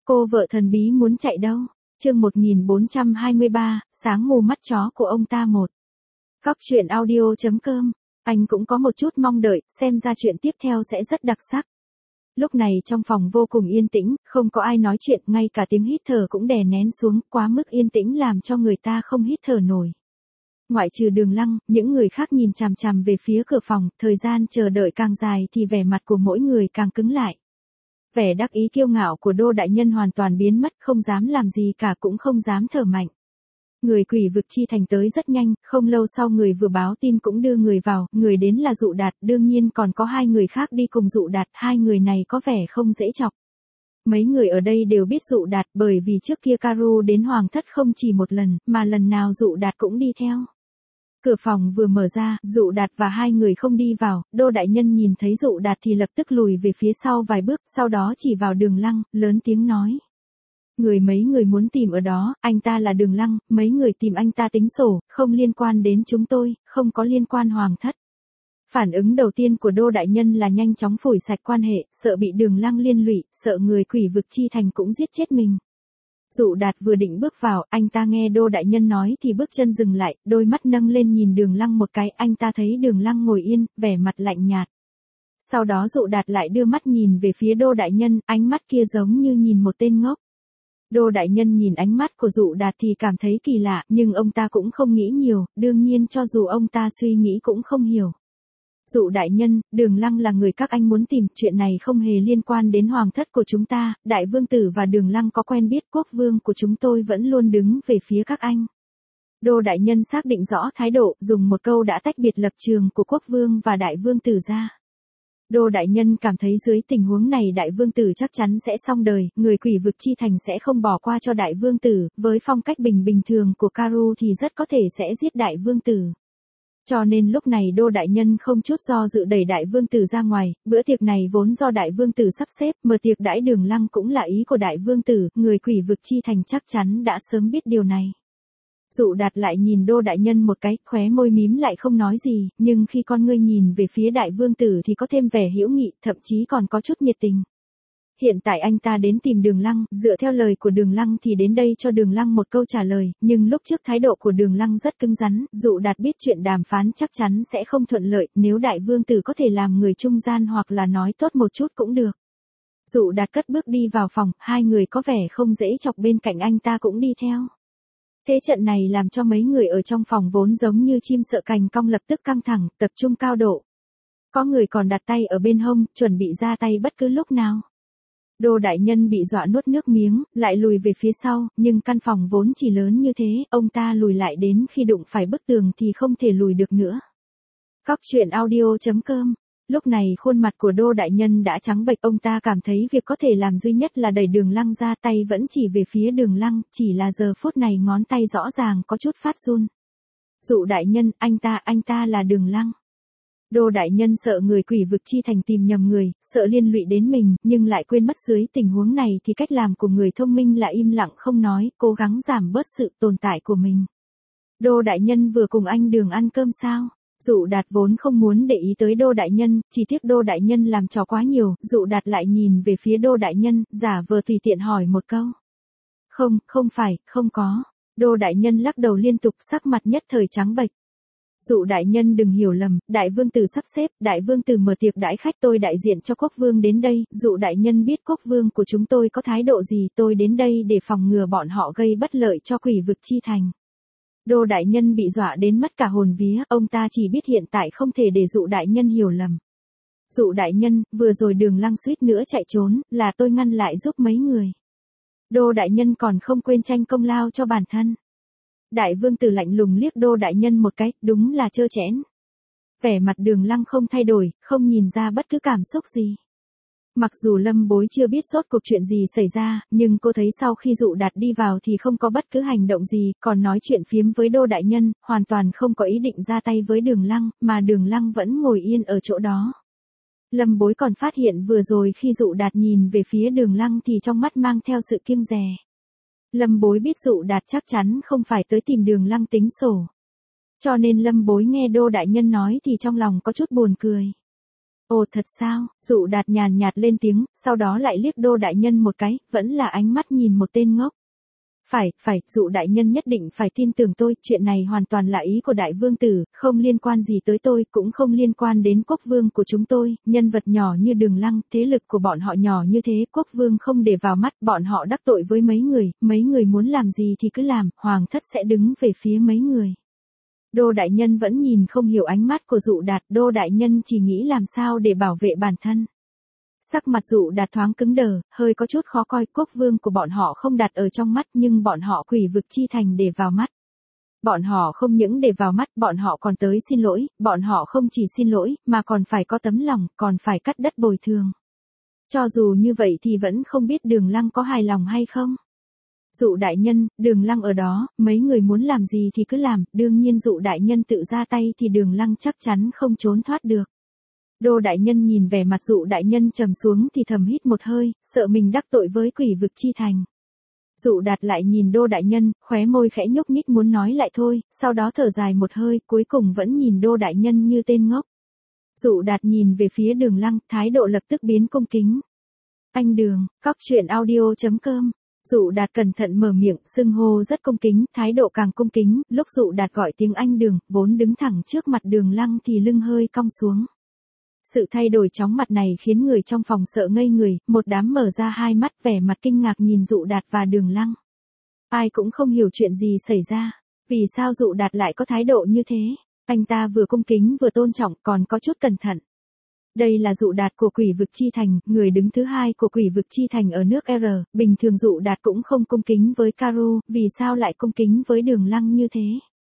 Cô vợ thần bí muốn chạy đâu? Chương 1423, sáng mù mắt chó của ông ta một. Góc truyện audio.com. Anh cũng có một chút mong đợi, xem ra chuyện tiếp theo sẽ rất đặc sắc. Lúc này trong phòng vô cùng yên tĩnh, không có ai nói chuyện, ngay cả tiếng hít thở cũng đè nén xuống, quá mức yên tĩnh làm cho người ta không hít thở nổi. Ngoại trừ Đường Lăng, những người khác nhìn chằm chằm về phía cửa phòng, thời gian chờ đợi càng dài thì vẻ mặt của mỗi người càng cứng lại. Vẻ đắc ý kiêu ngạo của Đô đại nhân hoàn toàn biến mất, không dám làm gì cả cũng không dám thở mạnh. Người Quỷ Vực Chi Thành tới rất nhanh, không lâu sau người vừa báo tin cũng đưa người vào, người đến là Dụ Đạt, đương nhiên còn có hai người khác đi cùng Dụ Đạt, hai người này có vẻ không dễ chọc. Mấy người ở đây đều biết Dụ Đạt bởi vì trước kia Karu đến Hoàng Thất không chỉ một lần, mà lần nào Dụ Đạt cũng đi theo. Cửa phòng vừa mở ra, Dụ Đạt và hai người không đi vào, Đô đại nhân nhìn thấy Dụ Đạt thì lập tức lùi về phía sau vài bước, sau đó chỉ vào Đường Lăng, lớn tiếng nói. Mấy người muốn tìm ở đó, anh ta là Đường Lăng, mấy người tìm anh ta tính sổ, không liên quan đến chúng tôi, không có liên quan Hoàng Thất. Phản ứng đầu tiên của Đô đại nhân là nhanh chóng phủi sạch quan hệ, sợ bị Đường Lăng liên lụy, sợ người Quỷ Vực Chi Thành cũng giết chết mình. Dụ Đạt vừa định bước vào, anh ta nghe Đô đại nhân nói thì bước chân dừng lại, đôi mắt nâng lên nhìn Đường Lăng một cái, anh ta thấy Đường Lăng ngồi yên, vẻ mặt lạnh nhạt. Sau đó Dụ Đạt lại đưa mắt nhìn về phía Đô đại nhân, ánh mắt kia giống như nhìn một tên ngốc. Đô đại nhân nhìn ánh mắt của Dụ Đạt thì cảm thấy kỳ lạ, nhưng ông ta cũng không nghĩ nhiều, đương nhiên cho dù ông ta suy nghĩ cũng không hiểu. Dụ đại nhân, Đường Lăng là người các anh muốn tìm, chuyện này không hề liên quan đến Hoàng Thất của chúng ta, Đại Vương Tử và Đường Lăng có quen biết, quốc vương của chúng tôi vẫn luôn đứng về phía các anh. Đô đại nhân xác định rõ thái độ, dùng một câu đã tách biệt lập trường của quốc vương và Đại Vương Tử ra. Đô đại nhân cảm thấy dưới tình huống này Đại Vương Tử chắc chắn sẽ xong đời, người Quỷ Vực Chi Thành sẽ không bỏ qua cho Đại Vương Tử, với phong cách bình thường của Karu thì rất có thể sẽ giết Đại Vương Tử. Cho nên lúc này Đô đại nhân không chút do dự đẩy Đại Vương Tử ra ngoài, bữa tiệc này vốn do Đại Vương Tử sắp xếp, mở tiệc đãi Đường Lăng cũng là ý của Đại Vương Tử, người Quỷ Vực Chi Thành chắc chắn đã sớm biết điều này. Dụ Đạt lại nhìn Đô đại nhân một cái, khóe môi mím lại không nói gì, nhưng khi con ngươi nhìn về phía Đại Vương Tử thì có thêm vẻ hữu nghị, thậm chí còn có chút nhiệt tình. Hiện tại anh ta đến tìm Đường Lăng, dựa theo lời của Đường Lăng thì đến đây cho Đường Lăng một câu trả lời, nhưng lúc trước thái độ của Đường Lăng rất cứng rắn, Dụ Đạt biết chuyện đàm phán chắc chắn sẽ không thuận lợi, nếu Đại Vương Tử có thể làm người trung gian hoặc là nói tốt một chút cũng được. Dụ Đạt cất bước đi vào phòng, hai người có vẻ không dễ chọc bên cạnh anh ta cũng đi theo. Thế trận này làm cho mấy người ở trong phòng vốn giống như chim sợ cành cong lập tức căng thẳng, tập trung cao độ. Có người còn đặt tay ở bên hông, chuẩn bị ra tay bất cứ lúc nào. Đô đại nhân bị dọa nuốt nước miếng, lại lùi về phía sau, nhưng căn phòng vốn chỉ lớn như thế, ông ta lùi lại đến khi đụng phải bức tường thì không thể lùi được nữa. Góc truyện audio.com. Lúc này khuôn mặt của Đô đại nhân đã trắng bệch, ông ta cảm thấy việc có thể làm duy nhất là đẩy Đường Lăng ra, tay vẫn chỉ về phía Đường Lăng, chỉ là giờ phút này ngón tay rõ ràng có chút phát run. Dụ đại nhân, anh ta là Đường Lăng. Đô đại nhân sợ người Quỷ Vực Chi Thành tìm nhầm người, sợ liên lụy đến mình, nhưng lại quên mất dưới tình huống này thì cách làm của người thông minh là im lặng không nói, cố gắng giảm bớt sự tồn tại của mình. Đô đại nhân vừa cùng anh Đường ăn cơm sao? Dụ Đạt vốn không muốn để ý tới Đô đại nhân, chỉ tiếc Đô đại nhân làm trò quá nhiều, Dụ Đạt lại nhìn về phía Đô đại nhân, giả vờ tùy tiện hỏi một câu. Không phải, không có. Đô đại nhân lắc đầu liên tục, sắc mặt nhất thời trắng bệch. Dụ đại nhân đừng hiểu lầm, Đại Vương Tử sắp xếp, Đại Vương Tử mở tiệc đãi khách, tôi đại diện cho quốc vương đến đây, Dụ đại nhân biết quốc vương của chúng tôi có thái độ gì, tôi đến đây để phòng ngừa bọn họ gây bất lợi cho Quỷ Vực Chi Thành. Đô đại nhân bị dọa đến mất cả hồn vía, ông ta chỉ biết hiện tại không thể để Dụ đại nhân hiểu lầm. Dụ đại nhân, vừa rồi Đường Lăng suýt nữa chạy trốn, là tôi ngăn lại giúp mấy người. Đô đại nhân còn không quên tranh công lao cho bản thân. Đại Vương Tử lạnh lùng liếc Đô đại nhân một cái, đúng là trơ trẽn. Vẻ mặt Đường Lăng không thay đổi, không nhìn ra bất cứ cảm xúc gì. Mặc dù Lâm Bối chưa biết rốt cuộc chuyện gì xảy ra, nhưng cô thấy sau khi Dụ Đạt đi vào thì không có bất cứ hành động gì, còn nói chuyện phiếm với Đô đại nhân, hoàn toàn không có ý định ra tay với Đường Lăng, mà Đường Lăng vẫn ngồi yên ở chỗ đó. Lâm Bối còn phát hiện vừa rồi khi Dụ Đạt nhìn về phía Đường Lăng thì trong mắt mang theo sự kiêng dè. Lâm Bối biết Dụ Đạt chắc chắn không phải tới tìm Đường Lăng tính sổ. Cho nên Lâm Bối nghe Đô đại nhân nói thì trong lòng có chút buồn cười. Ồ thật sao, Dụ Đạt nhàn nhạt lên tiếng, sau đó lại liếc Đô đại nhân một cái, vẫn là ánh mắt nhìn một tên ngốc. Phải, Dụ đại nhân nhất định phải tin tưởng tôi, chuyện này hoàn toàn là ý của đại vương tử, không liên quan gì tới tôi, cũng không liên quan đến quốc vương của chúng tôi, nhân vật nhỏ như Đường Lăng, thế lực của bọn họ nhỏ như thế, quốc vương không để vào mắt, bọn họ đắc tội với mấy người muốn làm gì thì cứ làm, hoàng thất sẽ đứng về phía mấy người. Đô đại nhân vẫn nhìn không hiểu ánh mắt của Dụ Đạt, Đô đại nhân chỉ nghĩ làm sao để bảo vệ bản thân. Sắc mặt Dụ Đạt thoáng cứng đờ, hơi có chút khó coi, quốc vương của bọn họ không đặt ở trong mắt nhưng bọn họ Quỷ Vực Chi Thành để vào mắt. Bọn họ không những để vào mắt, bọn họ còn tới xin lỗi, bọn họ không chỉ xin lỗi, mà còn phải có tấm lòng, còn phải cắt đất bồi thường. Cho dù như vậy thì vẫn không biết Đường Lăng có hài lòng hay không. Dụ đại nhân, Đường Lăng ở đó, mấy người muốn làm gì thì cứ làm, đương nhiên Dụ đại nhân tự ra tay thì Đường Lăng chắc chắn không trốn thoát được. Đô đại nhân nhìn vẻ mặt Dụ đại nhân trầm xuống thì thầm hít một hơi, sợ mình đắc tội với Quỷ Vực Chi Thành. Dụ Đạt lại nhìn Đô đại nhân, khóe môi khẽ nhúc nhích muốn nói lại thôi, sau đó thở dài một hơi, cuối cùng vẫn nhìn Đô đại nhân như tên ngốc. Dụ Đạt nhìn về phía Đường Lăng, thái độ lập tức biến cung kính. Anh Đường, cóc truyện audio.com. Dụ Đạt cẩn thận mở miệng, xưng hô rất cung kính, thái độ càng cung kính, lúc Dụ Đạt gọi tiếng anh Đường, vốn đứng thẳng trước mặt Đường Lăng thì lưng hơi cong xuống. Sự thay đổi chóng mặt này khiến người trong phòng sợ ngây người, một đám mở ra hai mắt vẻ mặt kinh ngạc nhìn Dụ Đạt và Đường Lăng. Ai cũng không hiểu chuyện gì xảy ra, vì sao Dụ Đạt lại có thái độ như thế, anh ta vừa cung kính vừa tôn trọng còn có chút cẩn thận. Đây là Dụ Đạt của Quỷ Vực Chi Thành, người đứng thứ hai của Quỷ Vực Chi Thành ở nước R, bình thường Dụ Đạt cũng không cung kính với Karu, vì sao lại cung kính với Đường Lăng như thế?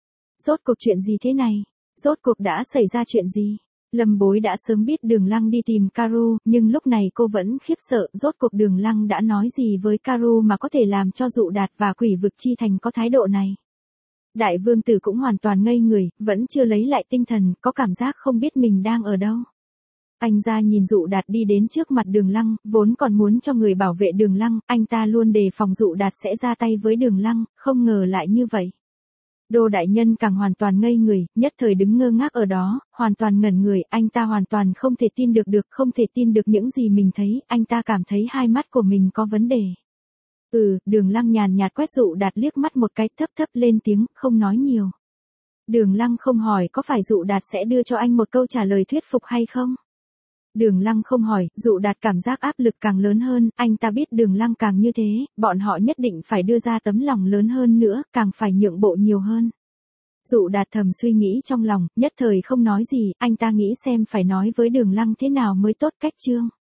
Rốt cuộc chuyện gì thế này? Rốt cuộc đã xảy ra chuyện gì? Lâm Bối đã sớm biết Đường Lăng đi tìm Karu, nhưng lúc này cô vẫn khiếp sợ, rốt cuộc Đường Lăng đã nói gì với Karu mà có thể làm cho Dụ Đạt và Quỷ Vực Chi Thành có thái độ này. Đại vương tử cũng hoàn toàn ngây người, vẫn chưa lấy lại tinh thần, có cảm giác không biết mình đang ở đâu. Anh ra nhìn Dụ Đạt đi đến trước mặt Đường Lăng, vốn còn muốn cho người bảo vệ Đường Lăng, anh ta luôn đề phòng Dụ Đạt sẽ ra tay với Đường Lăng, không ngờ lại như vậy. Đô đại nhân càng hoàn toàn ngây người, nhất thời đứng ngơ ngác ở đó, hoàn toàn ngẩn người, anh ta hoàn toàn không thể tin được, không thể tin được những gì mình thấy, anh ta cảm thấy hai mắt của mình có vấn đề. Đường Lăng nhàn nhạt quét Dụ Đạt liếc mắt một cái, thấp lên tiếng, không nói nhiều. Đường Lăng không hỏi có phải Dụ Đạt sẽ đưa cho anh một câu trả lời thuyết phục hay không? Đường Lăng không hỏi, Dụ Đạt cảm giác áp lực càng lớn hơn, anh ta biết Đường Lăng càng như thế, bọn họ nhất định phải đưa ra tấm lòng lớn hơn nữa, càng phải nhượng bộ nhiều hơn. Dụ Đạt thầm suy nghĩ trong lòng, nhất thời không nói gì, anh ta nghĩ xem phải nói với Đường Lăng thế nào mới tốt cách chương.